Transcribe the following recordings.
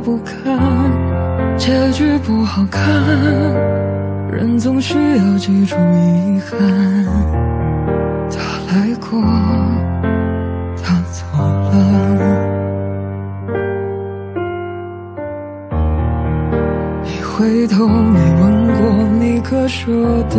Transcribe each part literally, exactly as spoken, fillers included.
不堪，结局不好看，人总需要记住遗憾。他来过，他走了，一回头没问过你可舍得。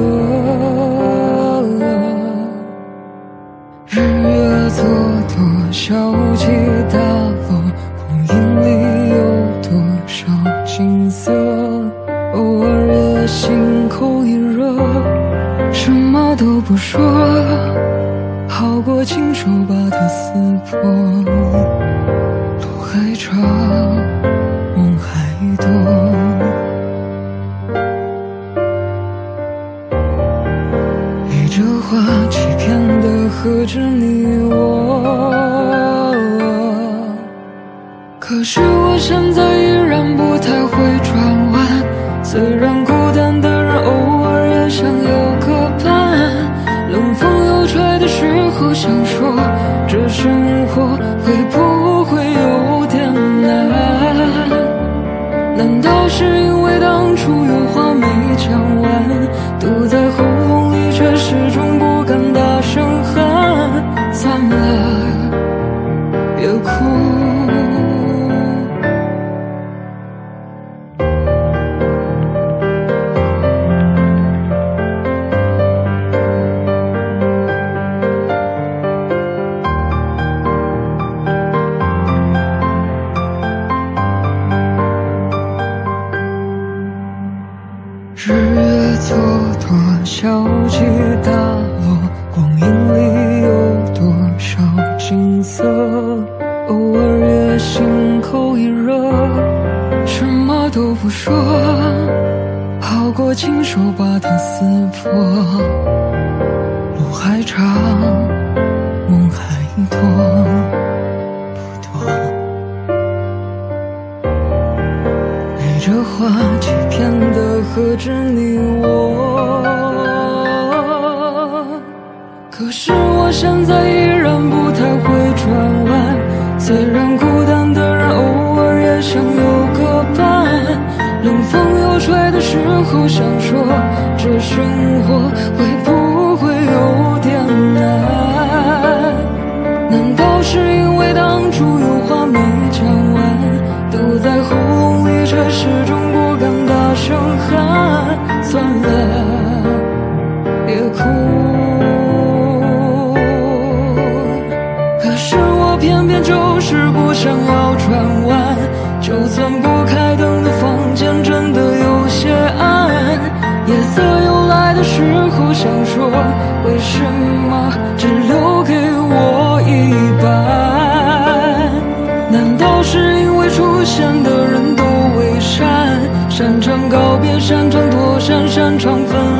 日月蹉跎，小鸡打落，光阴里有多少景色？偶尔也心口一热，什么都不说，好过亲手把它撕破。路还长，梦还多，一折话欺骗的何止你我，可是我现在依然不太会转弯。虽然孤单的人偶尔也想有个伴，冷风又吹的时候想说，这生活会不会有点难？难道是因为当初有话没讲完，堵在喉咙里却始终不敢大声喊？算了，别哭。日月蹉跎，小鸡打落，光阴里有多少景色？偶尔也心口一热，什么都不说，好过亲手把它撕破。路还长，梦还多，不多。背着话欺骗的何止你我，可是我现在依然不太会转弯。虽然孤单的人偶尔也想有个伴，冷风又吹的时候想说，这生活会不会有点难？难道是因为当初有话没讲完，堵在喉咙里却始终不敢大声喊？算了，别哭。可是我偏偏就是不想要转弯，就算不开灯的房间真的有些暗，夜色又来的时候想说，为什么只留给我一半？难道是因为出现的人都伪善，擅长告别，擅长躲闪，擅长分